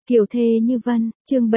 Kiều thê như vân, chương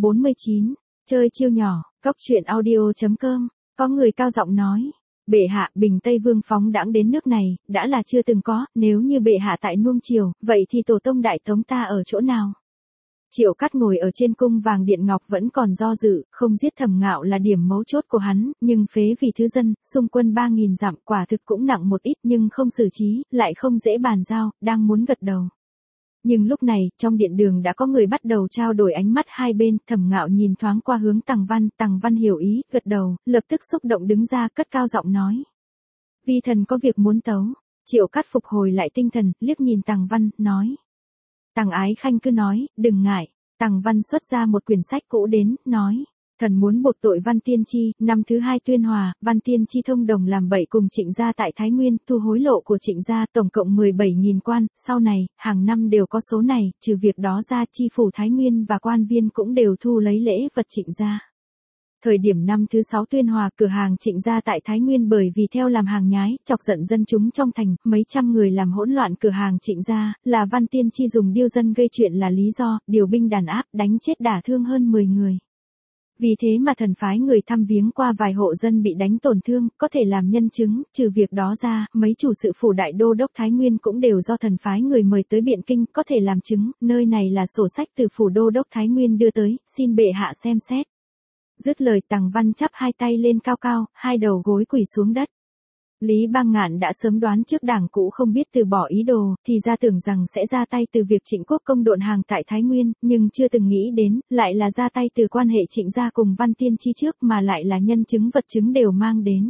749, chơi chiêu nhỏ, cóc truyện audio.com, có người cao giọng nói. Bệ hạ, Bình Tây Vương phóng đãng đến nước này, đã là chưa từng có, nếu như bệ hạ tại nuông chiều, vậy thì tổ tông đại tống ta ở chỗ nào? Triệu Cát ngồi ở trên cung vàng điện ngọc vẫn còn do dự, không giết Thẩm Ngạo là điểm mấu chốt của hắn, nhưng phế vì thứ dân, xung quân 3.000 dặm quả thực cũng nặng một ít nhưng không xử trí, lại không dễ bàn giao, đang muốn gật đầu. Nhưng lúc này, trong điện đường đã có người bắt đầu trao đổi ánh mắt hai bên, Thẩm Ngạo nhìn thoáng qua hướng Tằng Văn hiểu ý, gật đầu, lập tức xúc động đứng ra, cất cao giọng nói. Vi thần có việc muốn tấu. Triệu Cát phục hồi lại tinh thần, liếc nhìn Tằng Văn, nói. Tằng Ái Khanh cứ nói, đừng ngại. Tằng Văn xuất ra một quyển sách cũ đến, nói. Thần muốn buộc tội Văn Tiên Chi, năm thứ 2 tuyên hòa, Văn Tiên Chi thông đồng làm bậy cùng Trịnh gia tại Thái Nguyên, thu hối lộ của Trịnh gia tổng cộng 17.000 quan, sau này, hàng năm đều có số này, trừ việc đó ra chi phủ Thái Nguyên và quan viên cũng đều thu lấy lễ vật Trịnh gia. Thời điểm năm thứ 6 tuyên hòa, cửa hàng Trịnh gia tại Thái Nguyên bởi vì theo làm hàng nhái, chọc giận dân chúng trong thành, mấy trăm người làm hỗn loạn cửa hàng Trịnh gia, là Văn Tiên Chi dùng điêu dân gây chuyện là lý do, điều binh đàn áp, đánh chết đả thương hơn 10 người. Vì thế mà thần phái người thăm viếng qua vài hộ dân bị đánh tổn thương, có thể làm nhân chứng, trừ việc đó ra, mấy chủ sự phủ đại đô đốc Thái Nguyên cũng đều do thần phái người mời tới Biện Kinh, có thể làm chứng, nơi này là sổ sách từ phủ đô đốc Thái Nguyên đưa tới, xin bệ hạ xem xét. Dứt lời Tằng Văn chắp hai tay lên cao cao, hai đầu gối quỳ xuống đất. Lý Bang Ngạn đã sớm đoán trước đảng cũ không biết từ bỏ ý đồ, thì ra tưởng rằng sẽ ra tay từ việc Trịnh Quốc công độn hàng tại Thái Nguyên, nhưng chưa từng nghĩ đến, lại là ra tay từ quan hệ Trịnh gia cùng Văn Tiên Chi trước mà lại là nhân chứng vật chứng đều mang đến.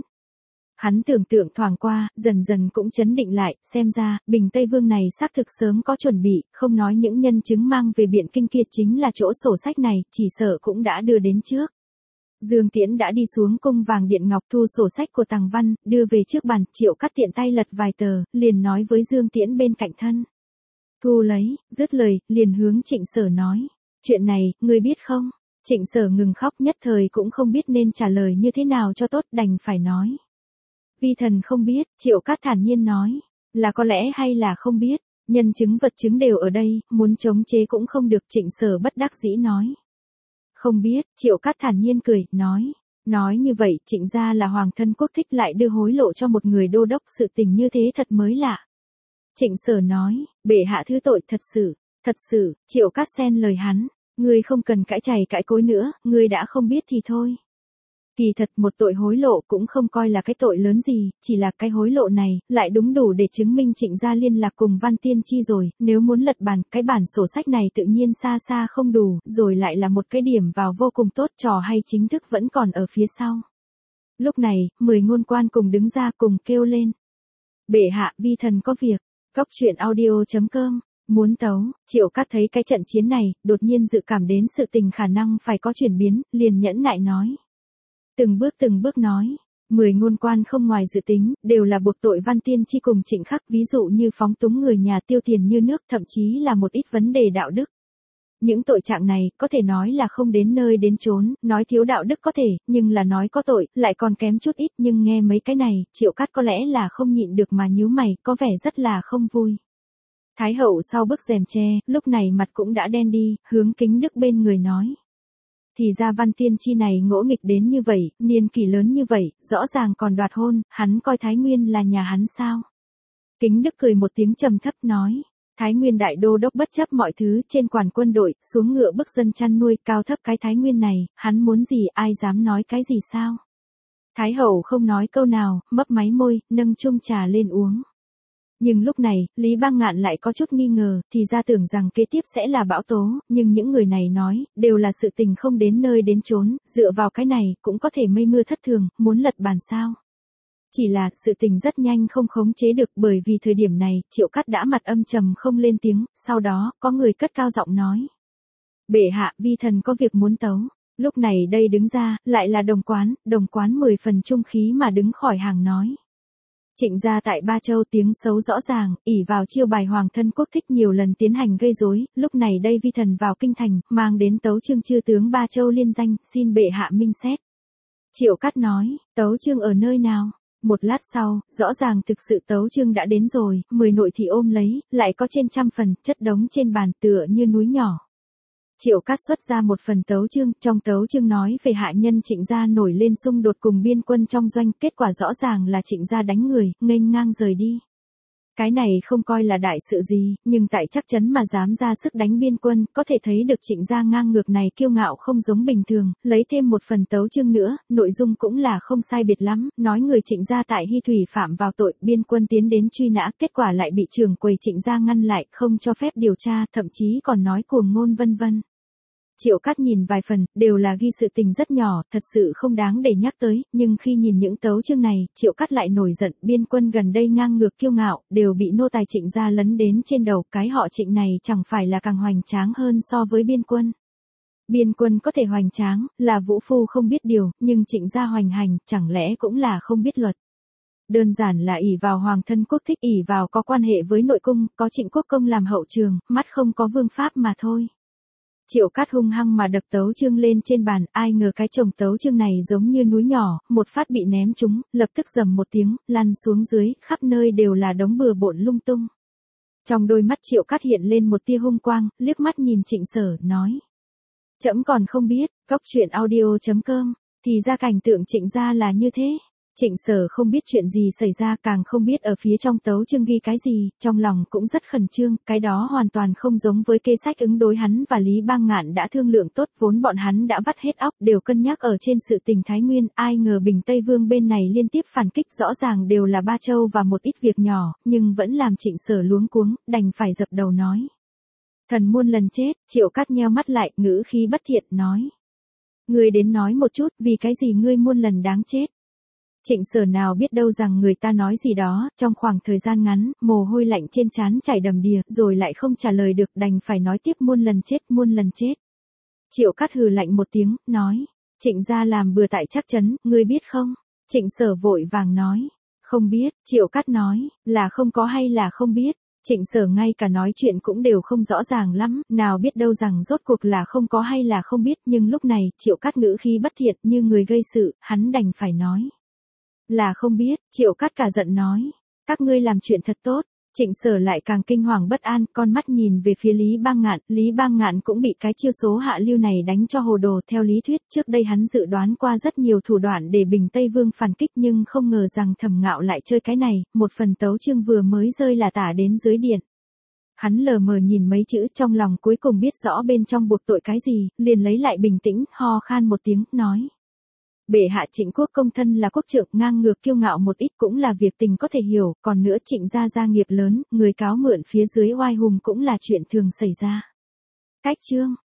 Hắn tưởng tượng thoáng qua, dần dần cũng chấn định lại, xem ra, Bình Tây Vương này xác thực sớm có chuẩn bị, không nói những nhân chứng mang về Biện Kinh kia chính là chỗ sổ sách này, chỉ sợ cũng đã đưa đến trước. Dương Tiễn đã đi xuống cung vàng điện ngọc thu sổ sách của Tằng Văn, đưa về trước bàn, Triệu Cát tiện tay lật vài tờ, liền nói với Dương Tiễn bên cạnh thân. Thu lấy, dứt lời, liền hướng Trịnh Sở nói. Chuyện này, ngươi biết không? Trịnh Sở ngừng khóc nhất thời cũng không biết nên trả lời như thế nào cho tốt, đành phải nói. Vi thần không biết, Triệu Cát thản nhiên nói. Là có lẽ hay là không biết, nhân chứng vật chứng đều ở đây, muốn chống chế cũng không được, Trịnh Sở bất đắc dĩ nói. Không biết, Triệu Cát thản nhiên cười, nói. Nói như vậy, Trịnh gia là hoàng thân quốc thích lại đưa hối lộ cho một người đô đốc, sự tình như thế thật mới lạ. Trịnh Sở nói, bệ hạ thứ tội, thật sự, Triệu Cát xen lời hắn, ngươi không cần cãi chày cãi cối nữa, ngươi đã không biết thì thôi. Kỳ thật một tội hối lộ cũng không coi là cái tội lớn gì, chỉ là cái hối lộ này, lại đúng đủ để chứng minh Trịnh gia liên lạc cùng Văn Tiên Chi rồi, nếu muốn lật bàn, cái bản sổ sách này tự nhiên xa xa không đủ, rồi lại là một cái điểm vào vô cùng tốt, trò hay chính thức vẫn còn ở phía sau. Lúc này, 10 ngôn quan cùng đứng ra cùng kêu lên. Bệ hạ, vi thần có việc, cóc truyện audio.com. Muốn tấu, Triệu Cát thấy cái trận chiến này, đột nhiên dự cảm đến sự tình khả năng phải có chuyển biến, liền nhẫn nại nói. Từng bước nói, 10 ngôn quan không ngoài dự tính, đều là buộc tội Văn Tiên Chi cùng Trịnh Khắc, ví dụ như phóng túng người nhà, tiêu tiền như nước, thậm chí là một ít vấn đề đạo đức. Những tội trạng này, có thể nói là không đến nơi đến chốn, nói thiếu đạo đức có thể, nhưng là nói có tội, lại còn kém chút ít, nhưng nghe mấy cái này, Triệu Cát có lẽ là không nhịn được mà nhíu mày, có vẻ rất là không vui. Thái hậu sau bức rèm tre, lúc này mặt cũng đã đen đi, hướng Kính Đức bên người nói. Thì ra Văn Tiên Chi này ngỗ nghịch đến như vậy, niên kỷ lớn như vậy, rõ ràng còn đoạt hôn, hắn coi Thái Nguyên là nhà hắn sao? Kính Đức cười một tiếng trầm thấp nói, Thái Nguyên đại đô đốc bất chấp mọi thứ, trên quản quân đội, xuống ngựa bức dân chăn nuôi, cao thấp cái Thái Nguyên này, hắn muốn gì ai dám nói cái gì sao? Thái hậu không nói câu nào, mấp máy môi, nâng chung trà lên uống. Nhưng lúc này, Lý Bang Ngạn lại có chút nghi ngờ, thì ra tưởng rằng kế tiếp sẽ là bão tố, nhưng những người này nói, đều là sự tình không đến nơi đến chốn, dựa vào cái này, cũng có thể mây mưa thất thường, muốn lật bàn sao. Chỉ là, sự tình rất nhanh không khống chế được, bởi vì thời điểm này, Triệu Cát đã mặt âm trầm không lên tiếng, sau đó, có người cất cao giọng nói. Bệ hạ, vi thần có việc muốn tấu. Lúc này đây đứng ra, lại là đồng quán 10 phần trung khí mà đứng khỏi hàng nói. Trịnh gia tại Ba Châu tiếng xấu rõ ràng, ỷ vào chiêu bài hoàng thân quốc thích nhiều lần tiến hành gây rối, lúc này đây vi thần vào kinh thành, mang đến tấu chương chư tướng Ba Châu liên danh, xin bệ hạ minh xét. Triệu Cát nói, tấu chương ở nơi nào? Một lát sau, rõ ràng thực sự tấu chương đã đến rồi, 10 nội thị ôm lấy, lại có trên trăm phần, chất đống trên bàn tựa như núi nhỏ. Triệu Cát xuất ra một phần tấu chương, trong tấu chương nói về hạ nhân Trịnh gia nổi lên xung đột cùng biên quân trong doanh, kết quả rõ ràng là Trịnh gia đánh người, nghênh ngang rời đi. Cái này không coi là đại sự gì, nhưng tại Trắc Trấn mà dám ra sức đánh biên quân, có thể thấy được Trịnh gia ngang ngược này kiêu ngạo không giống bình thường, lấy thêm một phần tấu chương nữa, nội dung cũng là không sai biệt lắm, nói người Trịnh gia tại Hy Thủy phạm vào tội, biên quân tiến đến truy nã, kết quả lại bị trưởng quầy Trịnh gia ngăn lại, không cho phép điều tra, thậm chí còn nói cuồng ngôn vân vân. Triệu Cát nhìn vài phần, đều là ghi sự tình rất nhỏ, thật sự không đáng để nhắc tới, nhưng khi nhìn những tấu chương này, Triệu Cát lại nổi giận, biên quân gần đây ngang ngược kiêu ngạo, đều bị nô tài Trịnh gia lấn đến trên đầu, cái họ Trịnh này chẳng phải là càng hoành tráng hơn so với biên quân. Biên quân có thể hoành tráng, là vũ phu không biết điều, nhưng Trịnh gia hoành hành, chẳng lẽ cũng là không biết luật. Đơn giản là ỷ vào hoàng thân quốc thích, ỷ vào có quan hệ với nội cung, có Trịnh Quốc công làm hậu trường, mắt không có vương pháp mà thôi. Triệu Cát hung hăng mà đập tấu chương lên trên bàn, ai ngờ cái chồng tấu chương này giống như núi nhỏ, một phát bị ném trúng, lập tức rầm một tiếng, lăn xuống dưới, khắp nơi đều là đống bừa bộn lung tung. Trong đôi mắt Triệu Cát hiện lên một tia hung quang, liếc mắt nhìn Trịnh Sở, nói. Trẫm còn không biết, cóc truyện audio.com, thì ra cảnh tượng Trịnh gia là như thế. Trịnh Sở không biết chuyện gì xảy ra, càng không biết ở phía trong tấu chương ghi cái gì, trong lòng cũng rất khẩn trương, cái đó hoàn toàn không giống với kế sách ứng đối hắn và Lý Bang Ngạn đã thương lượng tốt, vốn bọn hắn đã vắt hết óc, đều cân nhắc ở trên sự tình Thái Nguyên, ai ngờ Bình Tây Vương bên này liên tiếp phản kích, rõ ràng đều là Ba Châu và một ít việc nhỏ, nhưng vẫn làm Trịnh Sở luống cuống, đành phải dập đầu nói. Thần muôn lần chết, Triệu Cát nheo mắt lại, ngữ khí bất thiện, nói. Ngươi đến nói một chút, vì cái gì ngươi muôn lần đáng chết? Trịnh Sở nào biết đâu rằng người ta nói gì đó, trong khoảng thời gian ngắn, mồ hôi lạnh trên trán chảy đầm đìa, rồi lại không trả lời được, đành phải nói tiếp muôn lần chết, muôn lần chết. Triệu Cát hừ lạnh một tiếng, nói, Trịnh gia làm bừa tại Trắc Trấn, ngươi biết không? Trịnh Sở vội vàng nói, không biết, Triệu Cát nói, là không có hay là không biết. Trịnh Sở ngay cả nói chuyện cũng đều không rõ ràng lắm, nào biết đâu rằng rốt cuộc là không có hay là không biết, nhưng lúc này, Triệu Cát ngữ khí bất thiện như người gây sự, hắn đành phải nói. Là không biết, Triệu Cát cả giận nói. Các ngươi làm chuyện thật tốt. Trịnh Sở lại càng kinh hoàng bất an, con mắt nhìn về phía Lý Bang Ngạn cũng bị cái chiêu số hạ lưu này đánh cho hồ đồ. Theo lý thuyết, trước đây hắn dự đoán qua rất nhiều thủ đoạn để Bình Tây Vương phản kích, nhưng không ngờ rằng Thẩm Ngạo lại chơi cái này, một phần tấu chương vừa mới rơi là tả đến dưới điện. Hắn lờ mờ nhìn mấy chữ, trong lòng cuối cùng biết rõ bên trong buộc tội cái gì, liền lấy lại bình tĩnh, ho khan một tiếng, nói. Bệ hạ Trịnh Quốc công thân là quốc trượng, ngang ngược kiêu ngạo một ít cũng là việc tình có thể hiểu, còn nữa Trịnh gia gia nghiệp lớn, người cáo mượn phía dưới oai hùng cũng là chuyện thường xảy ra. Cách chương